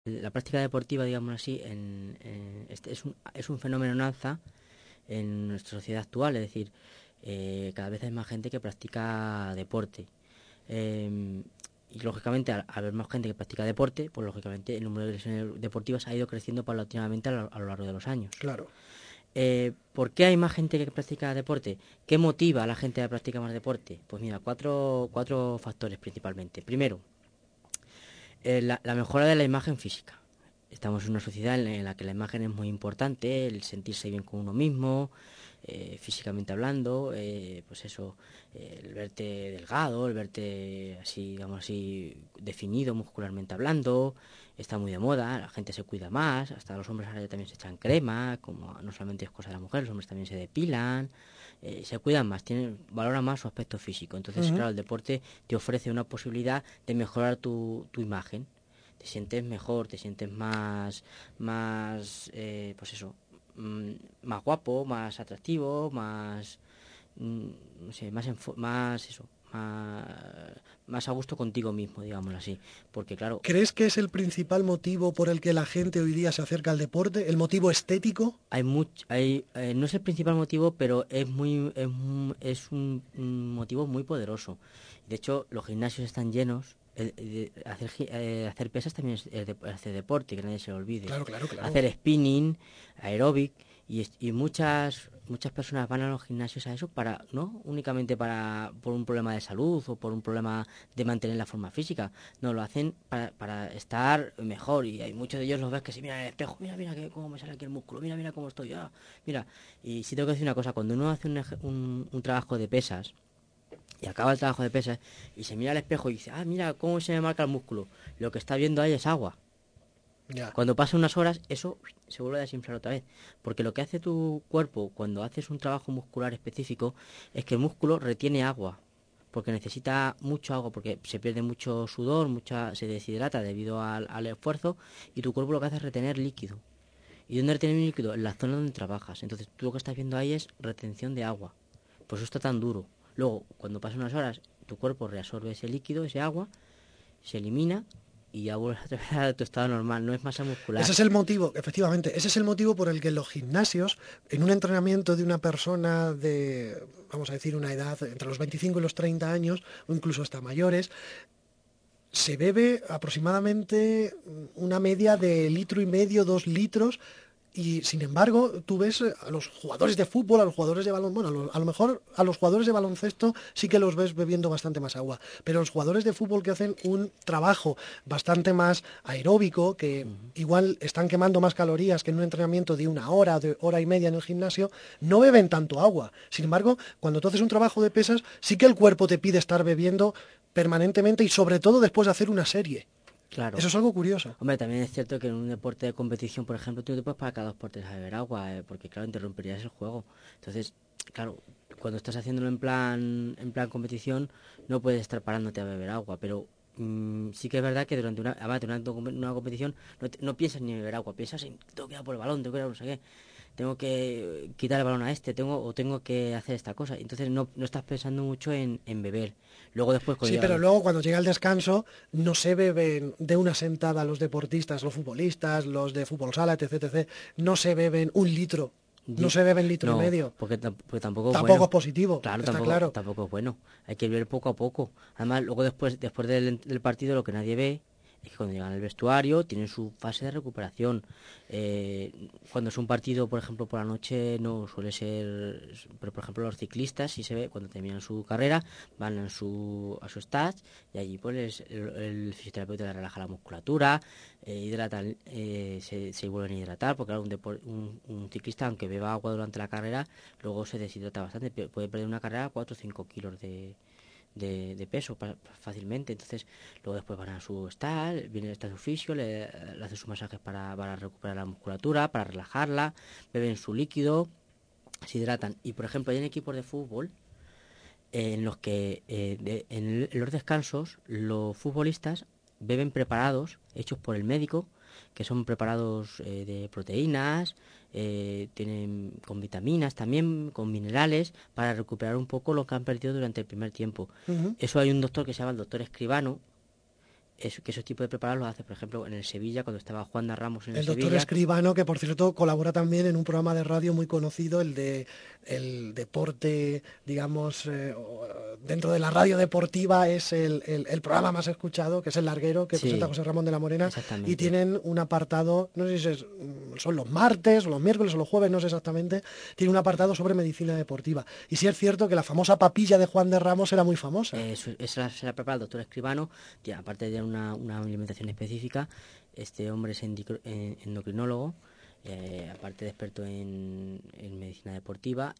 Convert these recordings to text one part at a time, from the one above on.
La práctica deportiva, digamos así, es un fenómeno en alza en nuestra sociedad actual, es decir, cada vez hay más gente que practica deporte. Eh, y lógicamente, al haber más gente que practica deporte, pues lógicamente el número de lesiones deportivas ha ido creciendo paulatinamente a lo largo de los años. Claro. ¿Por qué hay más gente que practica deporte? ¿Qué motiva a la gente a practicar más deporte? Pues mira, cuatro factores principalmente. Primero, la mejora de la imagen física. Estamos en una sociedad en la que la imagen es muy importante, el sentirse bien con uno mismo, físicamente hablando, pues eso, el verte delgado, el verte así, digamos así, definido muscularmente hablando, está muy de moda, la gente se cuida más, hasta los hombres ahora ya también se echan crema, como no solamente es cosa de la mujer, los hombres también se depilan, se cuidan más, valoran más su aspecto físico. Entonces, Ujú. claro, el deporte te ofrece una posibilidad de mejorar tu imagen. Te sientes mejor, te sientes pues eso, más guapo, más atractivo, más, no sé, más eso, más, más a gusto contigo mismo, digámoslo así. Porque claro, ¿Crees que es el principal motivo por el que la gente hoy día se acerca al deporte? ¿El motivo estético? no es el principal motivo, pero es un motivo muy poderoso. De hecho, los gimnasios están llenos. Hacer pesas también hacer deporte, que nadie se lo olvide. Claro, claro, claro. Hacer spinning, aeróbic, y muchas personas van a los gimnasios a eso para, no únicamente por un problema de salud o por un problema de mantener la forma física. No, lo hacen para estar mejor, y hay muchos de ellos los ves que se miran en el espejo, mira cómo me sale aquí el músculo, mira cómo estoy, mira. Y sí tengo que decir una cosa, cuando uno hace un trabajo de pesas y acaba el trabajo de pesas y se mira al espejo y dice, mira cómo se me marca el músculo, lo que está viendo ahí es agua. Ya. Cuando pasan unas horas, eso se vuelve a desinflar otra vez. Porque lo que hace tu cuerpo cuando haces un trabajo muscular específico es que el músculo retiene agua. Porque necesita mucho agua, porque se pierde mucho sudor, se deshidrata debido al esfuerzo, y tu cuerpo lo que hace es retener líquido. ¿Y dónde retiene líquido? En la zona donde trabajas. Entonces tú lo que estás viendo ahí es retención de agua. Por eso está tan duro. Luego, cuando pasan unas horas, tu cuerpo reabsorbe ese líquido, ese agua, se elimina y ya vuelves a vez a tu estado normal. No es masa Ese muscular. es el motivo, efectivamente, ese es el motivo por el que en los gimnasios, en un entrenamiento de una persona de, vamos a decir, una edad entre los 25 y los 30 años, o incluso hasta mayores, se bebe aproximadamente una media de litro y medio, 2 litros, y sin embargo, tú ves a los jugadores de fútbol, a los jugadores de balón, bueno, a lo mejor a los jugadores de baloncesto sí que los ves bebiendo bastante más agua, pero los jugadores de fútbol que hacen un trabajo bastante más aeróbico, que Ujú. igual están quemando más calorías que en un entrenamiento de una hora, de hora y media en el gimnasio, no beben tanto agua. Sin embargo, cuando tú haces un trabajo de pesas, sí que el cuerpo te pide estar bebiendo permanentemente y sobre todo después de hacer una serie. Claro. Eso es algo curioso. Hombre, también es cierto que en un deporte de competición, por ejemplo, tú no te puedes parar cada 2 portes a beber agua, porque claro, interrumpirías el juego. Entonces, claro, cuando estás haciéndolo en plan competición, no puedes estar parándote a beber agua, pero sí que es verdad que además, durante una competición no piensas ni en beber agua, piensas en tengo que ir a por el balón, tengo que ir a no sé qué, tengo que quitar el balón a este, tengo que hacer esta cosa. Entonces no estás pensando mucho en beber. Luego después cuando Sí, llega pero luego cuando llega el descanso no se beben de una sentada los deportistas, los futbolistas, los de fútbol sala, etc, etc. No se beben 1 litro, no se beben litro y No, medio. porque tampoco es Tampoco bueno. es positivo, Claro, está tampoco, claro. tampoco es bueno. Hay que ver poco a poco. Además, luego después del partido, lo que nadie ve es que cuando llegan al vestuario tienen su fase de recuperación. Cuando es un partido, por ejemplo, por la noche, no suele ser. Pero, por ejemplo, los ciclistas, sí se ve, cuando terminan su carrera, van a su stage, y allí pues el fisioterapeuta les relaja la musculatura, hidratan, se vuelven a hidratar, porque claro, un ciclista, aunque beba agua durante la carrera, luego se deshidrata bastante, puede perder una carrera 4 o 5 kilos de peso fácilmente. Entonces luego después van a su estar, viene está su fisio, le hace sus masajes para recuperar la musculatura, para relajarla, beben su líquido, se hidratan. Y por ejemplo hay en equipos de fútbol en los que en los descansos los futbolistas beben preparados hechos por el médico, que son preparados de proteínas, tienen con vitaminas también, con minerales, para recuperar un poco lo que han perdido durante el primer tiempo. Ujú. Eso hay un doctor que se llama el doctor Escribano, que esos tipos de preparados los hace, por ejemplo, en el Sevilla, cuando estaba Juan de Ramos en el doctor Sevilla. Escribano, que por cierto colabora también en un programa de radio muy conocido, el de el deporte, digamos, dentro de la radio deportiva es el programa más escuchado, que es El Larguero, que presenta Sí, José Ramón de la Morena, y exactamente. tienen un apartado, no sé si son los martes, o los miércoles, o los jueves, no sé exactamente, tiene un apartado sobre medicina deportiva. Y sí es cierto que la famosa papilla de Juan de Ramos era muy famosa. Esa se la prepara el doctor Escribano, que aparte de una alimentación específica, este hombre es endocrinólogo, aparte de experto en medicina deportiva,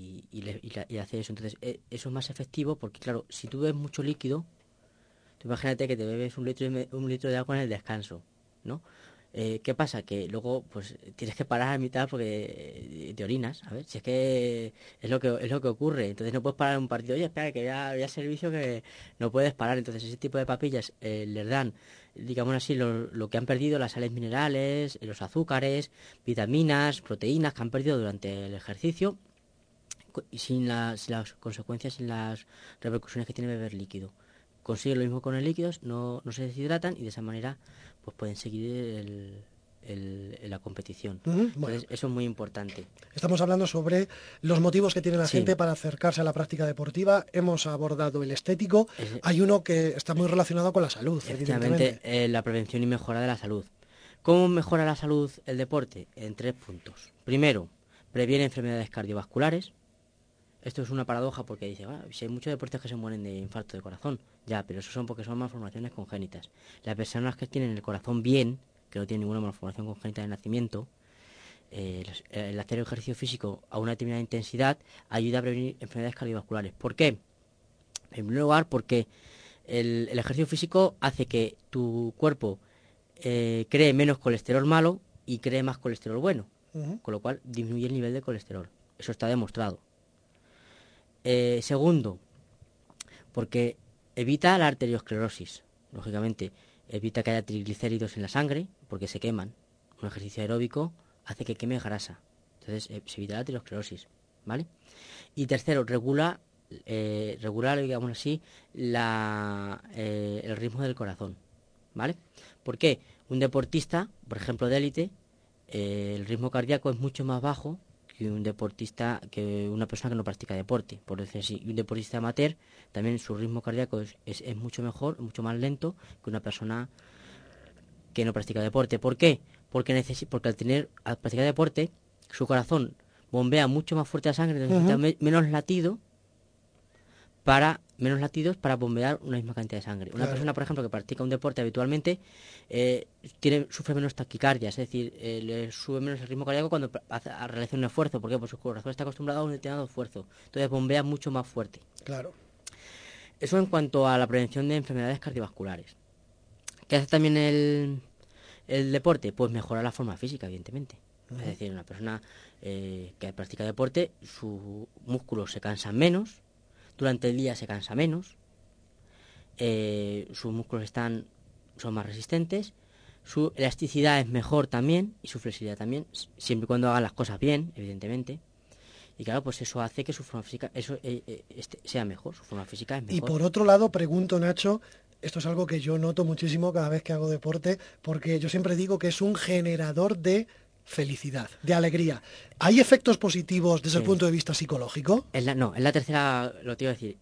y hace eso. Entonces, eso es más efectivo porque, claro, si tú bebes mucho líquido, tú imagínate que te bebes un litro de agua en el descanso, ¿no? ¿Qué pasa? Que luego pues tienes que parar a mitad porque te orinas, a ver, si es que es lo que ocurre. Entonces no puedes parar un partido, oye, espera, que ya servicio que no puedes parar. Entonces ese tipo de papillas les dan, digamos así, lo que han perdido, las sales minerales, los azúcares, vitaminas, proteínas que han perdido durante el ejercicio, y sin las consecuencias, sin las repercusiones que tiene beber líquido. Consiguen lo mismo con el líquido, no se deshidratan y de esa manera pues pueden seguir la competición. Bueno, Entonces eso es muy importante. estamos hablando sobre los motivos que tiene la Sí, gente para acercarse a la práctica deportiva. Hemos abordado el estético. es, Hay uno que está muy relacionado con la salud, efectivamente, evidentemente. la prevención y mejora de la salud. ¿Cómo mejora la salud el deporte? En 3 puntos. Primero, previene enfermedades cardiovasculares. Esto es una paradoja porque dice, si hay muchos deportes que se mueren de infarto de corazón, ya, pero eso son porque son malformaciones congénitas. Las personas que tienen el corazón bien, que no tienen ninguna malformación congénita de nacimiento, el hacer ejercicio físico a una determinada intensidad ayuda a prevenir enfermedades cardiovasculares. ¿Por qué? En primer lugar, porque el ejercicio físico hace que tu cuerpo cree menos colesterol malo y cree más colesterol bueno, Ujú. con lo cual disminuye el nivel de colesterol. Eso está demostrado. Segundo, porque evita la arteriosclerosis, lógicamente. Evita que haya triglicéridos en la sangre, porque se queman. Un ejercicio aeróbico hace que queme grasa. Entonces, se evita la arteriosclerosis, ¿vale? Y tercero, regula, digamos así, el ritmo del corazón, ¿vale? ¿Por qué? Un deportista, por ejemplo, de élite, el ritmo cardíaco es mucho más bajo que un deportista, que una persona que no practica deporte, por decir así. Y un deportista amateur, también su ritmo cardíaco es mucho mejor, mucho más lento que una persona que no practica deporte. ¿Por qué? Porque al practicar deporte, su corazón bombea mucho más fuerte la sangre, entonces necesita Ujú. menos latidos para bombear una misma cantidad de sangre. Una Claro. persona, por ejemplo, que practica un deporte habitualmente, sufre menos taquicardia, es decir, le sube menos el ritmo cardíaco cuando realiza un esfuerzo. ¿Por qué? Porque su corazón está acostumbrado a un determinado esfuerzo. Entonces bombea mucho más fuerte. Claro. Eso en cuanto a la prevención de enfermedades cardiovasculares. ¿Qué hace también el deporte? Pues mejora la forma física, evidentemente. Es Ujú. decir, una persona que practica deporte, sus músculos se cansan menos, durante el día se cansa menos, sus músculos son más resistentes, su elasticidad es mejor también y su flexibilidad también, siempre y cuando hagan las cosas bien, evidentemente. Y claro, pues eso hace que su forma física sea mejor, su forma física es Y mejor. por otro lado, pregunto, Nacho, esto es algo que yo noto muchísimo cada vez que hago deporte, porque yo siempre digo que es un generador de felicidad, de alegría. ¿Hay efectos positivos desde el Sí. punto de vista psicológico? No, es la tercera, lo te iba a decir,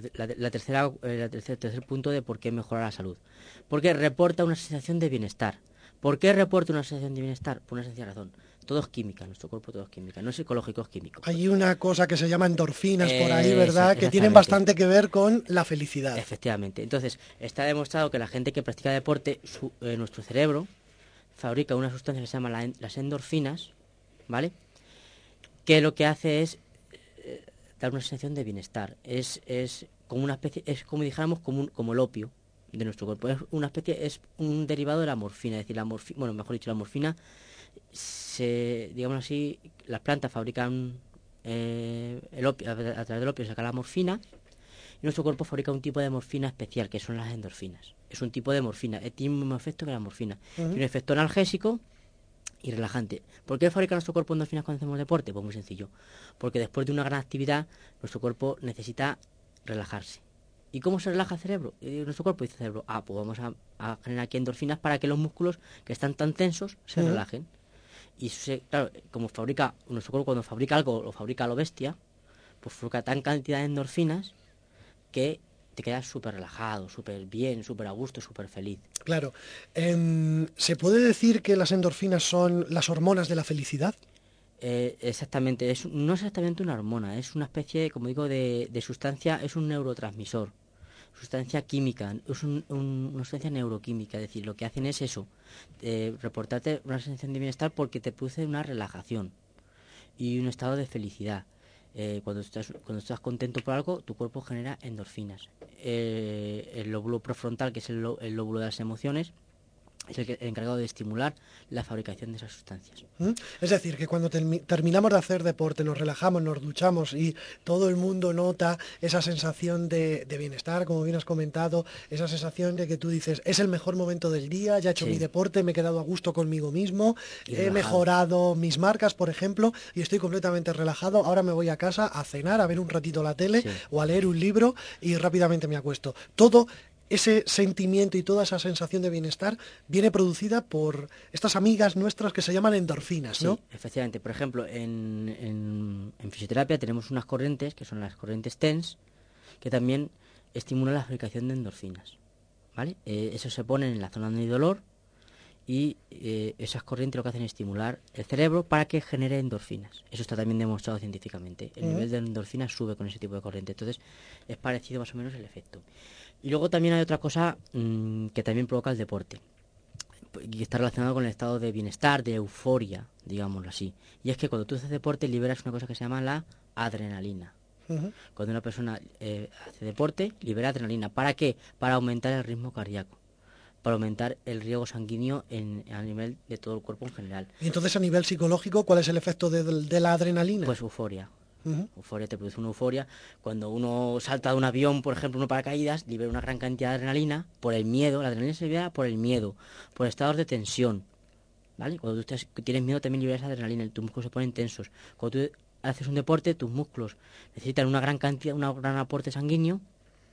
tercer punto de por qué mejora la salud. Porque reporta una sensación de bienestar. ¿Por qué reporta una sensación de bienestar? Por una sencilla razón. Todo es química, nuestro cuerpo todo es química, no es psicológico, es químico. Hay una cosa que se llama endorfinas por ahí, ¿verdad? Que tienen Exactamente, bastante que ver con la felicidad. efectivamente. Entonces, está demostrado que la gente que practica deporte, nuestro cerebro fabrica una sustancia que se llama las endorfinas, ¿vale? Que lo que hace es dar una sensación de bienestar. Es como una especie, es como dijéramos, como el opio de nuestro cuerpo. Es una especie, es un derivado de la morfina. Es decir, bueno, mejor dicho, la morfina, digamos así, las plantas fabrican el opio, a través del opio saca la morfina, y nuestro cuerpo fabrica un tipo de morfina especial, que son las endorfinas. Es un tipo de morfina, tiene el mismo efecto que la morfina. Tiene Ujú. un efecto analgésico y relajante. ¿Por qué fabrica nuestro cuerpo endorfinas cuando hacemos deporte? Pues muy sencillo. Porque después de una gran actividad, nuestro cuerpo necesita relajarse. ¿Y cómo se relaja el cerebro? Nuestro cuerpo dice el cerebro, pues vamos a generar aquí endorfinas para que los músculos que están tan tensos se relajen. Y claro, como nuestro cuerpo cuando fabrica algo, lo fabrica a lo bestia, pues fabrica tan cantidad de endorfinas que te quedas súper relajado, súper bien, súper a gusto, súper feliz. Claro. ¿Se puede decir que las endorfinas son las hormonas de la felicidad? Exactamente, no es exactamente una hormona, es una especie, como digo, de sustancia, es un neurotransmisor, sustancia química, es una sustancia neuroquímica, es decir, lo que hacen es eso, reportarte una sensación de bienestar porque te produce una relajación y un estado de felicidad. Cuando estás contento por algo, tu cuerpo genera endorfinas. El lóbulo prefrontal, que es el lóbulo de las emociones, es el encargado de estimular la fabricación de esas sustancias. Es decir, que cuando terminamos de hacer deporte, nos relajamos, nos duchamos y todo el mundo nota esa sensación de bienestar, como bien has comentado, esa sensación de que tú dices, es el mejor momento del día, ya he hecho mi deporte, me he quedado a gusto conmigo mismo, he mejorado mis marcas, por ejemplo, y estoy completamente relajado, ahora me voy a casa a cenar, a ver un ratito la tele o a leer un libro y rápidamente me acuesto. Todo ese sentimiento y toda esa sensación de bienestar viene producida por estas amigas nuestras que se llaman endorfinas, ¿no? Sí, efectivamente. Por ejemplo, en fisioterapia tenemos unas corrientes, que son las corrientes TENS, que también estimulan la fabricación de endorfinas, ¿vale? Eso se pone en la zona donde hay dolor y esas corrientes lo que hacen es estimular el cerebro para que genere endorfinas. Eso está también demostrado científicamente. El nivel de endorfinas sube con ese tipo de corriente. Entonces, es parecido más o menos el efecto. Y luego también hay otra cosa que también provoca el deporte y está relacionado con el estado de bienestar, de euforia, digámoslo así. Y es que cuando tú haces deporte liberas una cosa que se llama la adrenalina. Cuando una persona hace deporte, libera adrenalina. ¿Para qué? Para aumentar el ritmo cardíaco, para aumentar el riego sanguíneo a nivel de todo el cuerpo en general. Y entonces a nivel psicológico, ¿cuál es el efecto de la adrenalina? Pues euforia. Euforia, te produce una euforia. Cuando uno salta de un avión, por ejemplo, uno paracaídas, libera una gran cantidad de adrenalina por el miedo. La adrenalina se libera por el miedo, por estados de tensión, ¿vale? Cuando tú tienes miedo también liberas adrenalina, tus músculos se ponen tensos. Cuando tú haces un deporte, tus músculos necesitan una gran cantidad, un gran aporte sanguíneo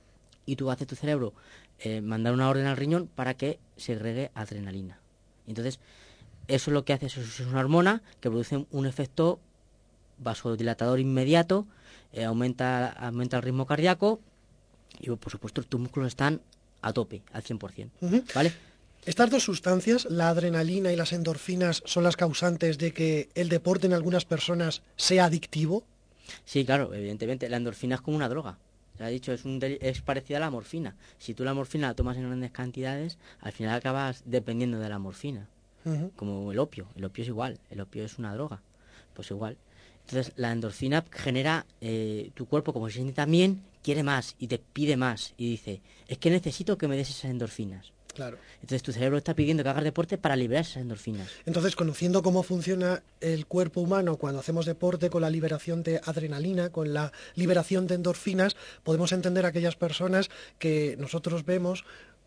y tú haces tu cerebro mandar una orden al riñón para que segregue adrenalina. Entonces, eso es lo que hace, eso es una hormona que produce un efecto vasodilatador inmediato, aumenta el ritmo cardíaco y por supuesto tus músculos están a tope, al 100%, ¿vale? Estas dos sustancias, la adrenalina y las endorfinas, son las causantes de que el deporte en algunas personas sea adictivo. Sí, claro, evidentemente, la endorfina es como una droga. Se ha dicho, es parecida a la morfina. Si tú la morfina la tomas en grandes cantidades, al final acabas dependiendo de la morfina. Como el opio. El opio es igual. El opio es una droga. Pues igual. Entonces, la endorfina genera, tu cuerpo, como se siente tan bien, quiere más y te pide más. Y dice, es que necesito que me des esas endorfinas. Claro. Entonces, tu cerebro está pidiendo que hagas deporte para liberar esas endorfinas. Entonces, conociendo cómo funciona el cuerpo humano cuando hacemos deporte, con la liberación de adrenalina, con la liberación de endorfinas, podemos entender a aquellas personas que nosotros vemos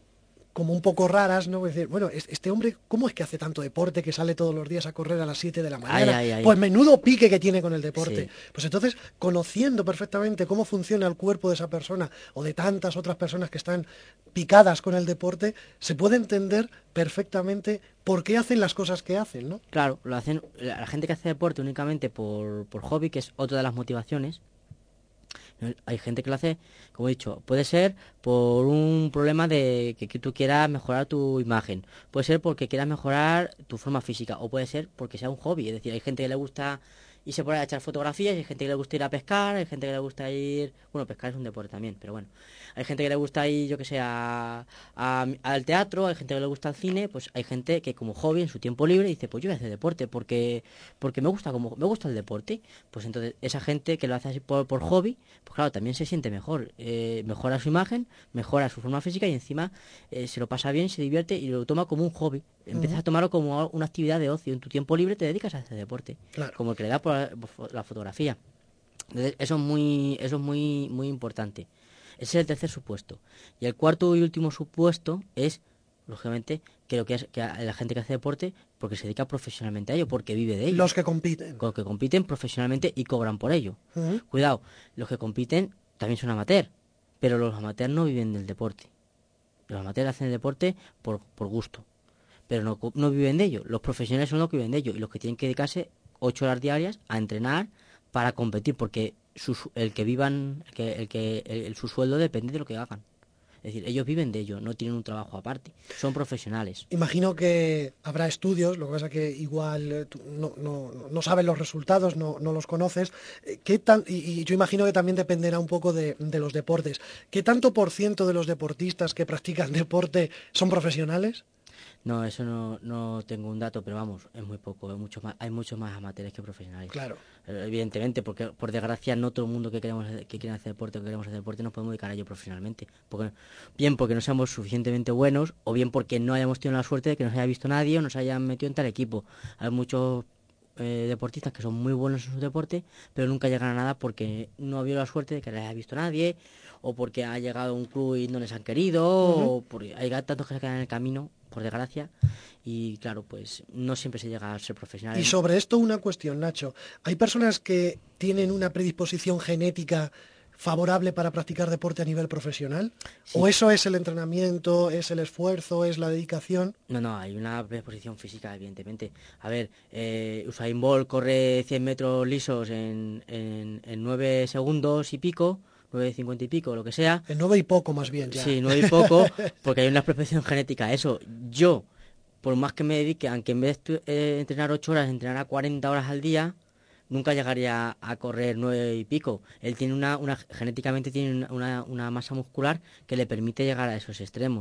como un poco raras, ¿no? Es decir, bueno, este hombre, ¿cómo es que hace tanto deporte, que sale todos los días a correr a las 7 de la mañana? Ay. Pues menudo pique que tiene con el deporte. Sí. Pues entonces, conociendo perfectamente cómo funciona el cuerpo de esa persona o de tantas otras personas que están picadas con el deporte, se puede entender perfectamente por qué hacen las cosas que hacen, ¿no? Claro, lo hacen la gente que hace deporte únicamente por hobby, que es otra de las motivaciones. Hay gente que lo hace, como he dicho, puede ser por un problema de que tú quieras mejorar tu imagen, puede ser porque quieras mejorar tu forma física, o puede ser porque sea un hobby. Es decir, hay gente que le gusta irse por ahí a echar fotografías, hay gente que le gusta ir a pescar, hay gente que le gusta ir... Bueno, pescar es un deporte también, pero bueno. Hay gente que le gusta ir, yo que sé, al teatro, hay gente que le gusta el cine, pues hay gente que como hobby en su tiempo libre dice, pues yo voy a hacer deporte porque me gusta el deporte. Pues entonces esa gente que lo hace así por hobby, pues claro, también se siente mejor, mejora su imagen, mejora su forma física y encima se lo pasa bien, se divierte y lo toma como un hobby. Empiezas a tomarlo como una actividad de ocio. En tu tiempo libre te dedicas a hacer deporte, Claro. como el que le da por la fotografía. Entonces, eso es muy importante. Ese es el tercer supuesto. Y el cuarto y último supuesto es, lógicamente, que la gente que hace deporte porque se dedica profesionalmente a ello, porque vive de ello. Los que compiten. Con los que compiten profesionalmente y cobran por ello. Cuidado, los que compiten también son amateur, Pero los amateurs no viven del deporte. Los amateurs hacen el deporte por gusto, pero no viven de ello. Los profesionales son los que viven de ello y los que tienen que dedicarse 8 horas diarias a entrenar para competir, porque su sueldo depende de lo que hagan. Es decir, ellos viven de ello, no tienen un trabajo aparte, son profesionales. Imagino que habrá estudios, lo que pasa que igual tú no sabes los resultados, no los conoces. Y yo imagino que también dependerá un poco de los deportes. ¿Qué tanto por ciento de los deportistas que practican deporte son profesionales? No, eso no tengo un dato, pero vamos, es muy poco, hay muchos más amateurs que profesionales. Claro. Evidentemente, porque por desgracia no todo el mundo que quiere hacer deporte o queremos hacer deporte nos podemos dedicar a ello profesionalmente. Bien porque no seamos suficientemente buenos, o bien porque no hayamos tenido la suerte de que nos haya visto nadie o nos hayan metido en tal equipo. Hay muchos deportistas que son muy buenos en su deporte, pero nunca llegan a nada porque no ha habido la suerte de que les haya visto nadie, o porque ha llegado un club y no les han querido, o porque hay tantos que se quedan en el camino, por desgracia, y claro, pues no siempre se llega a ser profesional. Y sobre esto una cuestión, Nacho. ¿Hay personas que tienen una predisposición genética favorable para practicar deporte a nivel profesional? Sí. ¿O eso es el entrenamiento, es el esfuerzo, es la dedicación? No, hay una predisposición física, evidentemente. A ver, Usain Bolt corre 100 metros lisos en 9 segundos y pico, 9:50 y pico, lo que sea. En 9 y poco más bien ya. Sí, 9 y poco, porque hay una predisposición genética. Eso, yo, por más que me dedique, aunque en vez de entrenar 8 horas, entrenara 40 horas al día, nunca llegaría a correr 9 y pico. Él tiene genéticamente tiene una masa muscular que le permite llegar a esos extremos.